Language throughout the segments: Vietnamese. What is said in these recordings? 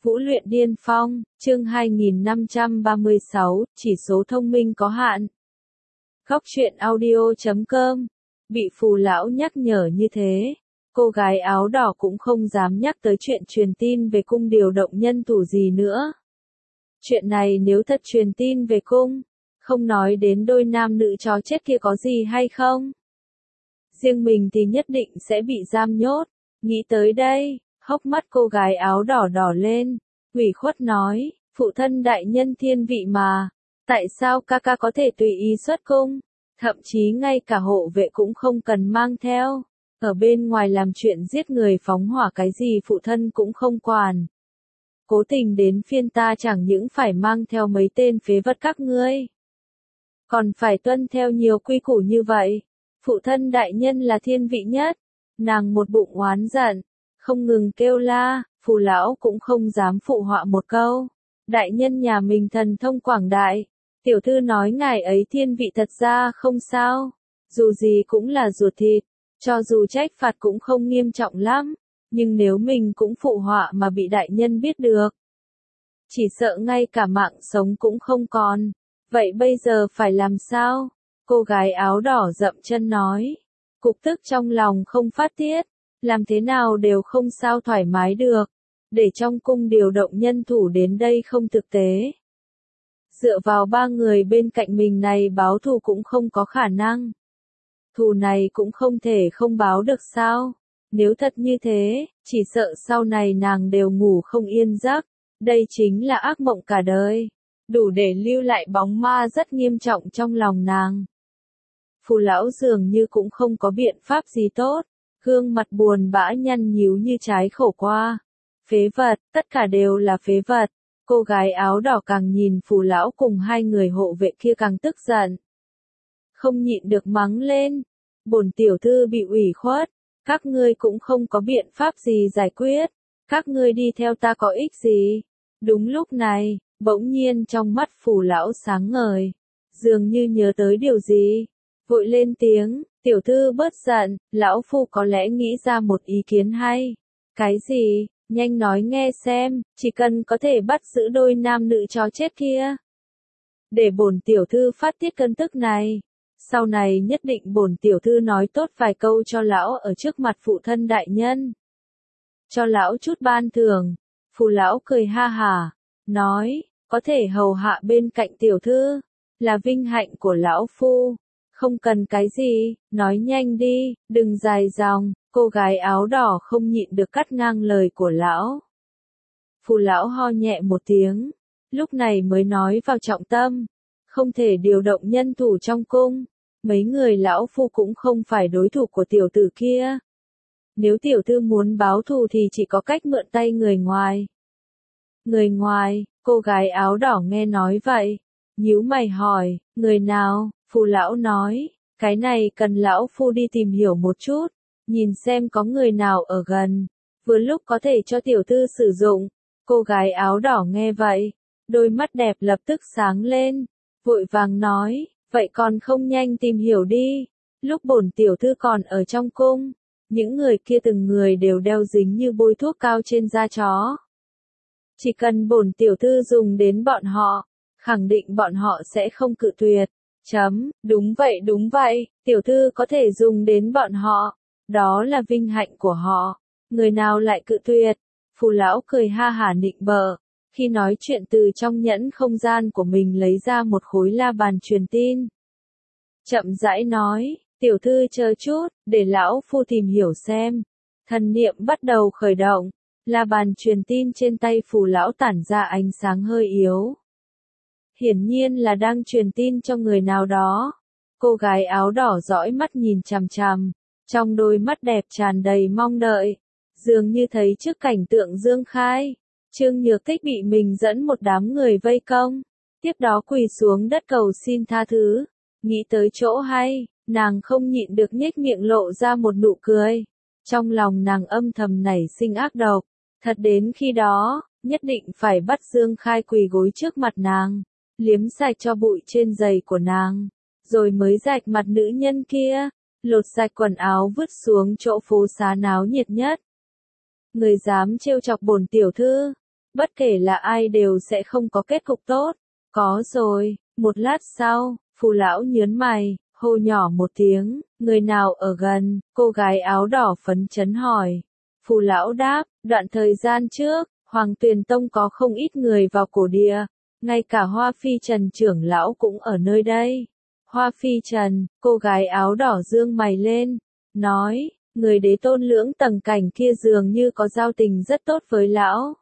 Vũ luyện điên phong, chương 2536, chỉ số thông minh có hạn. Góc truyện audio.com. Bị phù lão nhắc nhở như thế, cô gái áo đỏ cũng không dám nhắc tới chuyện truyền tin về cung điều động nhân thủ gì nữa. Chuyện này nếu thật truyền tin về cung, không nói đến đôi nam nữ chó chết kia có gì hay không. Riêng mình thì nhất định sẽ bị giam nhốt. Nghĩ tới đây, hốc mắt cô gái áo đỏ đỏ lên, ủy khuất nói, phụ thân đại nhân thiên vị mà, tại sao ca ca có thể tùy ý xuất cung, thậm chí ngay cả hộ vệ cũng không cần mang theo, ở bên ngoài làm chuyện giết người phóng hỏa cái gì phụ thân cũng không quản. Cố tình đến phiên ta chẳng những phải mang theo mấy tên phế vật các ngươi, còn phải tuân theo nhiều quy củ như vậy. Phụ thân đại nhân là thiên vị nhất. Nàng một bụng oán giận, không ngừng kêu la, phù lão cũng không dám phụ họa một câu. Đại nhân nhà mình thần thông quảng đại, tiểu thư nói ngài ấy thiên vị thật ra không sao, dù gì cũng là ruột thịt, cho dù trách phạt cũng không nghiêm trọng lắm, nhưng nếu mình cũng phụ họa mà bị đại nhân biết được, chỉ sợ ngay cả mạng sống cũng không còn. Vậy bây giờ phải làm sao? Cô gái áo đỏ dậm chân nói. Cục tức trong lòng không phát tiết, làm thế nào đều không sao thoải mái được, để trong cung điều động nhân thủ đến đây không thực tế. Dựa vào ba người bên cạnh mình này báo thù cũng không có khả năng. Thù này cũng không thể không báo được sao? Nếu thật như thế, chỉ sợ sau này nàng đều ngủ không yên giấc, đây chính là ác mộng cả đời, đủ để lưu lại bóng ma rất nghiêm trọng trong lòng nàng. Phù lão dường như cũng không có biện pháp gì tốt, gương mặt buồn bã nhăn nhíu như trái khổ qua. Phế vật, tất cả đều là phế vật. Cô gái áo đỏ càng nhìn phù lão cùng hai người hộ vệ kia càng tức giận. Không nhịn được mắng lên. Bổn tiểu thư bị ủy khuất, các ngươi cũng không có biện pháp gì giải quyết. Các ngươi đi theo ta có ích gì? Đúng lúc này, bỗng nhiên trong mắt phù lão sáng ngời, dường như nhớ tới điều gì. Vội lên tiếng, tiểu thư bớt giận, lão phu có lẽ nghĩ ra một ý kiến hay. Cái gì? Nhanh nói nghe xem, chỉ cần có thể bắt giữ đôi nam nữ chó chết kia. Để bổn tiểu thư phát tiết cơn tức này. Sau này nhất định bổn tiểu thư nói tốt vài câu cho lão ở trước mặt phụ thân đại nhân. Cho lão chút ban thưởng. Phù lão cười ha hả, nói, có thể hầu hạ bên cạnh tiểu thư, là vinh hạnh của lão phu. Không cần cái gì, nói nhanh đi, đừng dài dòng. Cô gái áo đỏ không nhịn được cắt ngang lời của lão. Phù lão ho nhẹ một tiếng, lúc này mới nói vào trọng tâm. Không thể điều động nhân thủ trong cung, mấy người lão phu cũng không phải đối thủ của tiểu tử kia. Nếu tiểu thư muốn báo thù thì chỉ có cách mượn tay người ngoài. Người ngoài? Cô gái áo đỏ nghe nói vậy, nhíu mày hỏi, người nào? Phù lão nói, cái này cần lão phu đi tìm hiểu một chút, nhìn xem có người nào ở gần, vừa lúc có thể cho tiểu thư sử dụng. Cô gái áo đỏ nghe vậy, đôi mắt đẹp lập tức sáng lên, vội vàng nói, vậy còn không nhanh tìm hiểu đi, lúc bổn tiểu thư còn ở trong cung, những người kia từng người đều đeo dính như bôi thuốc cao trên da chó. Chỉ cần bổn tiểu thư dùng đến bọn họ, khẳng định bọn họ sẽ không cự tuyệt. Đúng vậy, tiểu thư có thể dùng đến bọn họ, đó là vinh hạnh của họ, người nào lại cự tuyệt. Phù lão cười ha hả nịnh bợ, khi nói chuyện từ trong nhẫn không gian của mình lấy ra một khối la bàn truyền tin. Chậm rãi nói, tiểu thư chờ chút, để lão phu tìm hiểu xem. Thần niệm bắt đầu khởi động, la bàn truyền tin trên tay phù lão tản ra ánh sáng hơi yếu. Hiển nhiên là đang truyền tin cho người nào đó. Cô gái áo đỏ dõi mắt nhìn chằm chằm, trong đôi mắt đẹp tràn đầy mong đợi, dường như thấy trước cảnh tượng Dương Khai, Trương Nhược Tích bị mình dẫn một đám người vây công, tiếp đó quỳ xuống đất cầu xin tha thứ. Nghĩ tới chỗ hay, nàng không nhịn được nhếch miệng lộ ra một nụ cười. Trong lòng nàng âm thầm nảy sinh ác độc, thật đến khi đó, nhất định phải bắt Dương Khai quỳ gối trước mặt nàng, liếm sạch cho bụi trên giày của nàng, rồi mới rạch mặt nữ nhân kia, lột sạch quần áo vứt xuống chỗ phố xá náo nhiệt nhất. Người dám trêu chọc bổn tiểu thư, Bất kể là ai đều sẽ không có kết cục tốt. Có rồi, một lát sau, Phù lão nhớn mày, hô nhỏ một tiếng, người nào ở gần, cô gái áo đỏ phấn chấn hỏi. Phù lão đáp, đoạn thời gian trước, Hoàng Tuyền Tông có không ít người vào cổ địa, ngay cả Hoa Phi Trần trưởng lão cũng ở nơi đây. Hoa Phi Trần, cô gái áo đỏ dương mày lên, nói, người đế tôn lưỡng tầng cảnh kia dường như có giao tình rất tốt với lão.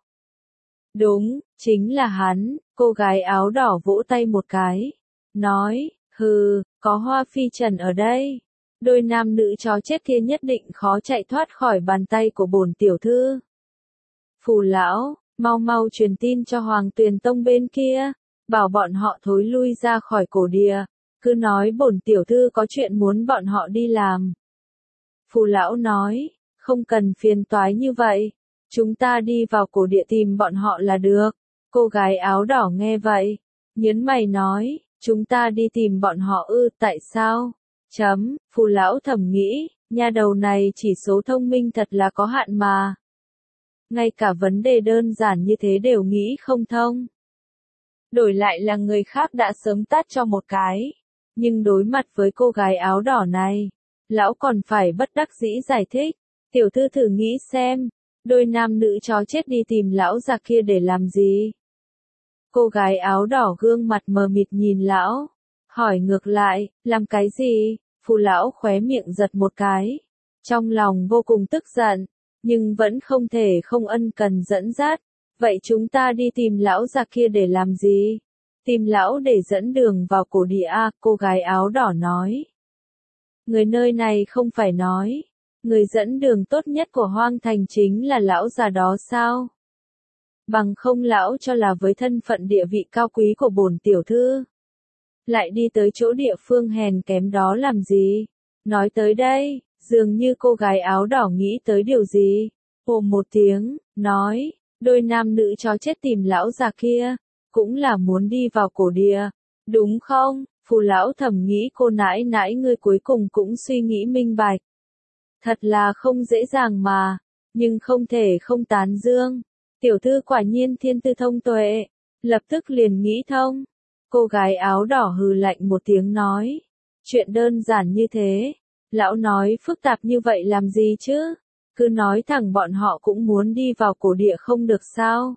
Đúng, chính là hắn, cô gái áo đỏ vỗ tay một cái, nói, hừ, có Hoa Phi Trần ở đây. Đôi nam nữ chó chết kia nhất định khó chạy thoát khỏi bàn tay của bổn tiểu thư. Phù lão, mau mau truyền tin cho Hoàng Tuyền Tông bên kia, bảo bọn họ thối lui ra khỏi cổ địa, cứ nói bổn tiểu thư có chuyện muốn bọn họ đi làm. Phù lão nói, không cần phiền toái như vậy, chúng ta đi vào cổ địa tìm bọn họ là được. Cô gái áo đỏ nghe vậy, nhớn mày nói, chúng ta đi tìm bọn họ ư, tại sao? Phù lão thầm nghĩ, nha đầu này chỉ số thông minh thật là có hạn mà. Ngay cả vấn đề đơn giản như thế đều nghĩ không thông. Đổi lại là người khác đã sớm tát cho một cái. Nhưng đối mặt với cô gái áo đỏ này, lão còn phải bất đắc dĩ giải thích. Tiểu thư thử nghĩ xem, đôi nam nữ chó chết đi tìm lão già kia để làm gì? Cô gái áo đỏ gương mặt mờ mịt nhìn lão, hỏi ngược lại, làm cái gì? Phù lão khóe miệng giật một cái, trong lòng vô cùng tức giận, nhưng vẫn không thể không ân cần dẫn dắt. Vậy chúng ta đi tìm lão già kia để làm gì? Tìm lão để dẫn đường vào cổ địa à, cô gái áo đỏ nói. Người nơi này không phải nói, người dẫn đường tốt nhất của Hoang Thành chính là lão già đó sao? Bằng không lão cho là với thân phận địa vị cao quý của bổn tiểu thư, lại đi tới chỗ địa phương hèn kém đó làm gì? Nói tới đây, dường như cô gái áo đỏ nghĩ tới điều gì. Ồ một tiếng, nói, đôi nam nữ chó chết tìm lão già kia, cũng là muốn đi vào cổ địa, đúng không? Phù lão thầm nghĩ cô nãi nãi ngươi cuối cùng cũng suy nghĩ minh bạch. Thật là không dễ dàng mà, nhưng không thể không tán dương. Tiểu thư quả nhiên thiên tư thông tuệ, lập tức liền nghĩ thông. Cô gái áo đỏ hừ lạnh một tiếng nói, chuyện đơn giản như thế, lão nói phức tạp như vậy làm gì chứ? Cứ nói thẳng bọn họ cũng muốn đi vào cổ địa không được sao?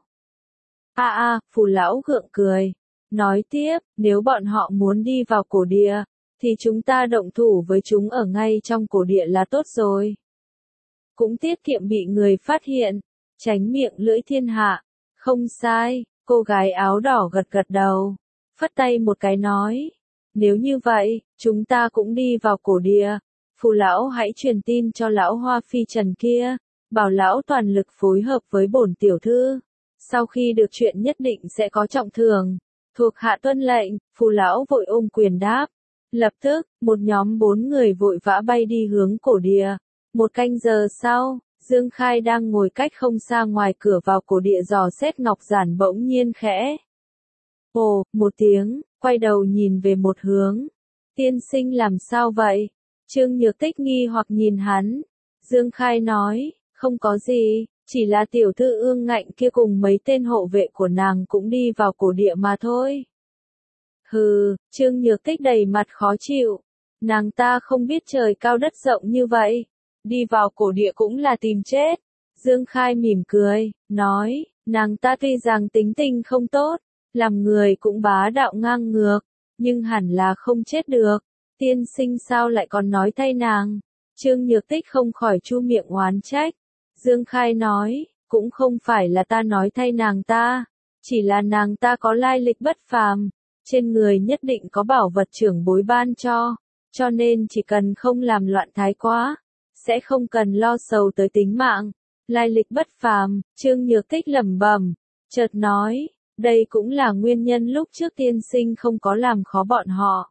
Phù lão gượng cười, nói tiếp, nếu bọn họ muốn đi vào cổ địa, thì chúng ta động thủ với chúng ở ngay trong cổ địa là tốt rồi. Cũng tiết kiệm bị người phát hiện, tránh miệng lưỡi thiên hạ. Không sai, cô gái áo đỏ gật gật đầu, phất tay một cái nói, nếu như vậy, chúng ta cũng đi vào cổ địa. Phù lão hãy truyền tin cho lão Hoa Phi Trần kia, bảo lão toàn lực phối hợp với bổn tiểu thư. Sau khi được chuyện nhất định sẽ có trọng thưởng. Thuộc hạ tuân lệnh, phù lão vội ôm quyền đáp. Lập tức, một nhóm 4 người vội vã bay đi hướng cổ địa. Một canh giờ sau, Dương Khai đang ngồi cách không xa ngoài cửa vào cổ địa dò xét ngọc giản bỗng nhiên khẽ. Ồ, một tiếng, quay đầu nhìn về một hướng. Tiên sinh làm sao vậy? Trương Nhược Tích nghi hoặc nhìn hắn. Dương Khai nói, không có gì, chỉ là tiểu thư Ương Ngạnh kia cùng mấy tên hộ vệ của nàng cũng đi vào cổ địa mà thôi. Hừ, Trương Nhược Tích đầy mặt khó chịu. Nàng ta không biết trời cao đất rộng như vậy. Đi vào cổ địa cũng là tìm chết. Dương Khai mỉm cười, nói, nàng ta tuy rằng tính tình không tốt, làm người cũng bá đạo ngang ngược, nhưng hẳn là không chết được. Tiên sinh sao lại còn nói thay nàng? Trương Nhược Tích không khỏi chu miệng oán trách. Dương Khai nói, cũng không phải là ta nói thay nàng ta, chỉ là nàng ta có lai lịch bất phàm, trên người nhất định có bảo vật trưởng bối ban cho nên chỉ cần không làm loạn thái quá, sẽ không cần lo sầu tới tính mạng. Lai lịch bất phàm, Trương Nhược Tích lẩm bẩm, chợt nói, đây cũng là nguyên nhân lúc trước tiên sinh không có làm khó bọn họ.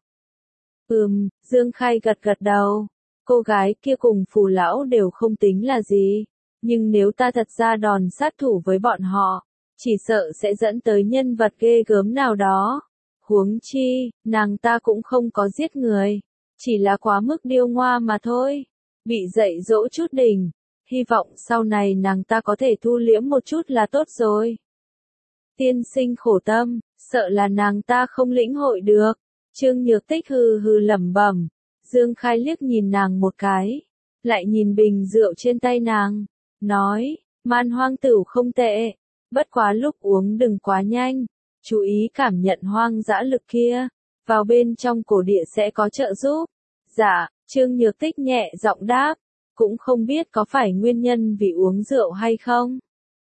Dương Khai gật gật đầu, cô gái kia cùng phù lão đều không tính là gì, nhưng nếu ta thật ra đòn sát thủ với bọn họ, chỉ sợ sẽ dẫn tới nhân vật ghê gớm nào đó. Huống chi, nàng ta cũng không có giết người, chỉ là quá mức điêu ngoa mà thôi, bị dạy dỗ chút đỉnh, hy vọng sau này nàng ta có thể thu liễm một chút là tốt rồi. tiên sinh khổ tâm, sợ là nàng ta không lĩnh hội được. Trương Nhược Tích hừ hừ lẩm bẩm. Dương Khai liếc nhìn nàng một cái, lại nhìn bình rượu trên tay nàng, nói, Man Hoang Tửu không tệ, bất quá lúc uống đừng quá nhanh, chú ý cảm nhận hoang dã lực kia, vào bên trong cổ địa sẽ có trợ giúp. Dạ, Trương Nhược Tích nhẹ giọng đáp, cũng không biết có phải nguyên nhân vì uống rượu hay không.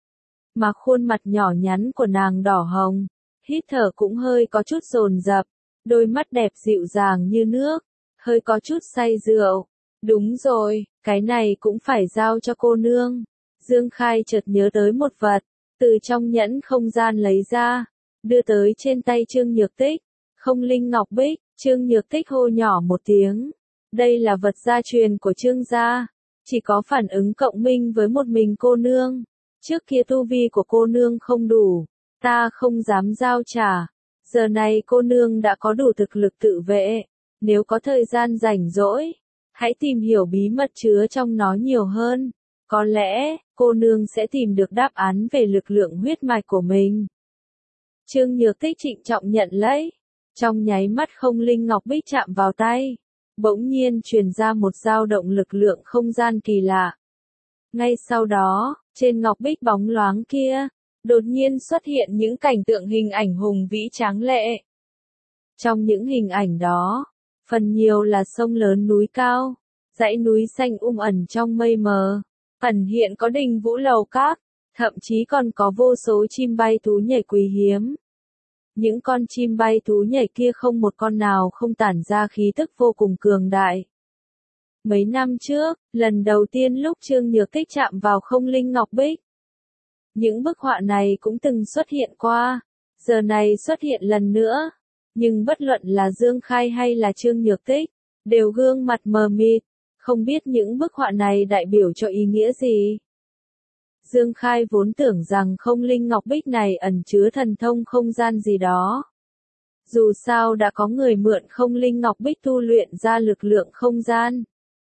Mà khuôn mặt nhỏ nhắn của nàng đỏ hồng, hít thở cũng hơi có chút dồn dập, đôi mắt đẹp dịu dàng như nước, hơi có chút say rượu. Đúng rồi, cái này cũng phải giao cho cô nương. Dương Khai chợt nhớ tới một vật, từ trong nhẫn không gian lấy ra, đưa tới trên tay Trương Nhược Tích. Không linh ngọc bích. Trương Nhược Tích hô nhỏ một tiếng. Đây là vật gia truyền của Trương gia, chỉ có phản ứng cộng minh với một mình cô nương. Trước kia tu vi của cô nương không đủ, ta không dám giao trả. Giờ này cô nương đã có đủ thực lực tự vệ, nếu có thời gian rảnh rỗi, hãy tìm hiểu bí mật chứa trong nó nhiều hơn. Có lẽ, cô nương sẽ tìm được đáp án về lực lượng huyết mạch của mình. Trương Nhược Tích trịnh trọng nhận lấy. Trong nháy mắt không linh ngọc bích chạm vào tay, bỗng nhiên truyền ra một dao động lực lượng không gian kỳ lạ. Ngay sau đó, trên ngọc bích bóng loáng kia, đột nhiên xuất hiện những cảnh tượng hình ảnh hùng vĩ tráng lệ. Trong những hình ảnh đó, phần nhiều là sông lớn núi cao, dãy núi xanh ẩn trong mây mờ, ẩn hiện có đình vũ lầu các, thậm chí còn có vô số chim bay thú nhảy quý hiếm. Những con chim bay thú nhảy kia không một con nào không tản ra khí tức vô cùng cường đại. Mấy năm trước, lần đầu tiên lúc Trương Nhược Tích chạm vào không linh ngọc bích, những bức họa này cũng từng xuất hiện qua, giờ này xuất hiện lần nữa. Nhưng bất luận là Dương Khai hay là Trương Nhược Tích, đều gương mặt mờ mịt, không biết những bức họa này đại biểu cho ý nghĩa gì. Dương Khai vốn tưởng rằng không linh ngọc bích này ẩn chứa thần thông không gian gì đó. Dù sao đã có người mượn không linh ngọc bích tu luyện ra lực lượng không gian.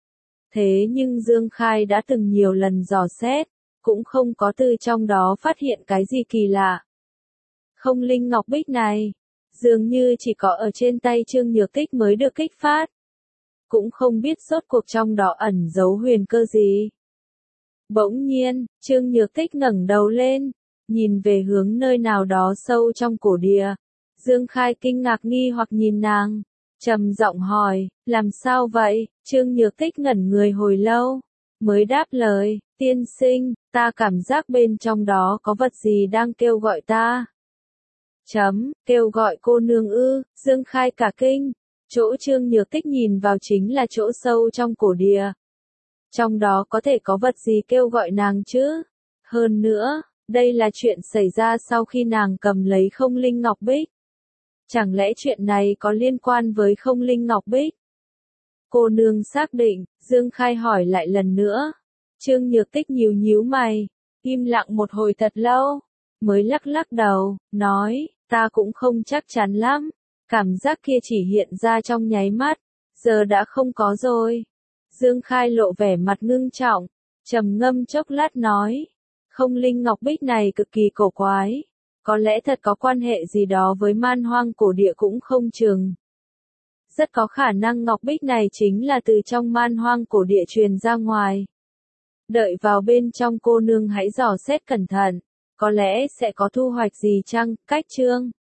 Thế nhưng Dương Khai đã từng nhiều lần dò xét, cũng không có từ trong đó phát hiện cái gì kỳ lạ. Không linh ngọc bích này, dường như chỉ có ở trên tay Trương Nhược Tích mới được kích phát. Cũng không biết rốt cuộc trong đó ẩn giấu huyền cơ gì. Bỗng nhiên, Trương Nhược Tích ngẩng đầu lên, nhìn về hướng nơi nào đó sâu trong cổ địa. Dương Khai kinh ngạc nghi hoặc nhìn nàng, trầm giọng hỏi, làm sao vậy? Trương Nhược Tích ngẩn người hồi lâu, mới đáp lời, tiên sinh, ta cảm giác bên trong đó có vật gì đang kêu gọi ta. Kêu gọi cô nương ư? Dương Khai cả kinh, chỗ Trương Nhược Tích nhìn vào chính là chỗ sâu trong cổ địa. Trong đó có thể có vật gì kêu gọi nàng chứ? Hơn nữa, đây là chuyện xảy ra sau khi nàng cầm lấy không linh ngọc bích. Chẳng lẽ chuyện này có liên quan với không linh ngọc bích? Cô nương xác định, Dương Khai hỏi lại lần nữa. Trương Nhược Tích nhíu mày, im lặng một hồi thật lâu, mới lắc lắc đầu, nói, ta cũng không chắc chắn lắm, cảm giác kia chỉ hiện ra trong nháy mắt, giờ đã không có rồi. Dương Khai lộ vẻ mặt ngưng trọng, trầm ngâm chốc lát nói, không linh ngọc bích này cực kỳ cổ quái, có lẽ thật có quan hệ gì đó với man hoang cổ địa cũng không chừng. Rất có khả năng ngọc bích này chính là từ trong man hoang cổ địa truyền ra ngoài. Đợi vào bên trong cô nương hãy dò xét cẩn thận, có lẽ sẽ có thu hoạch gì chăng? Cách chương